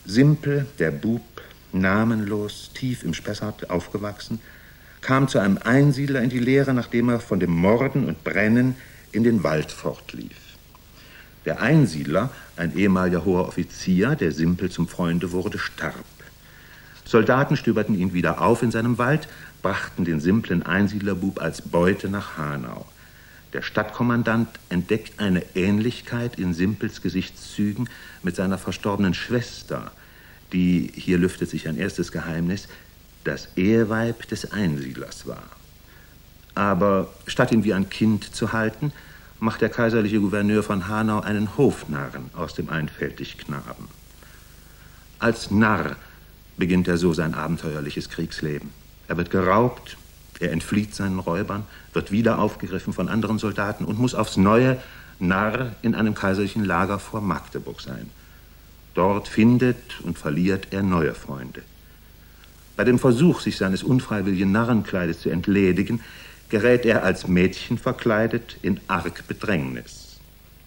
Simpel, der Bub, namenlos, tief im Spessart aufgewachsen, kam zu einem Einsiedler in die Lehre, nachdem er von dem Morden und Brennen in den Wald fortlief. Der Einsiedler, ein ehemaliger hoher Offizier, der Simpel zum Freunde wurde, starb. Soldaten stöberten ihn wieder auf in seinem Wald, brachten den simplen Einsiedlerbub als Beute nach Hanau. Der Stadtkommandant entdeckt eine Ähnlichkeit in Simpels Gesichtszügen mit seiner verstorbenen Schwester, die, hier lüftet sich ein erstes Geheimnis, das Eheweib des Einsiedlers war. Aber statt ihn wie ein Kind zu halten, macht der kaiserliche Gouverneur von Hanau einen Hofnarren aus dem Einfältigknaben. Als Narr beginnt er so sein abenteuerliches Kriegsleben. Er wird geraubt, er entflieht seinen Räubern, wird wieder aufgegriffen von anderen Soldaten und muss aufs Neue Narr in einem kaiserlichen Lager vor Magdeburg sein. Dort findet und verliert er neue Freunde. Bei dem Versuch, sich seines unfreiwilligen Narrenkleides zu entledigen, gerät er als Mädchen verkleidet in arg Bedrängnis.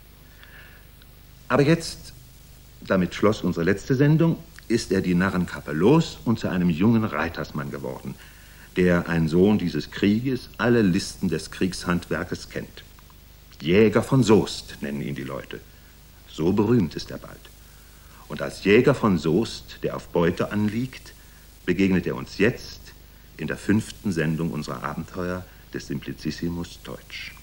Aber jetzt, damit schloss unsere letzte Sendung, ist er die Narrenkappe los und zu einem jungen Reitersmann geworden, der, ein Sohn dieses Krieges, alle Listen des Kriegshandwerkes kennt. Jäger von Soest nennen ihn die Leute. So berühmt ist er bald. Und als Jäger von Soest, der auf Beute anliegt, begegnet er uns jetzt in der 5. Sendung unserer Abenteuer des Simplicissimus Deutsch.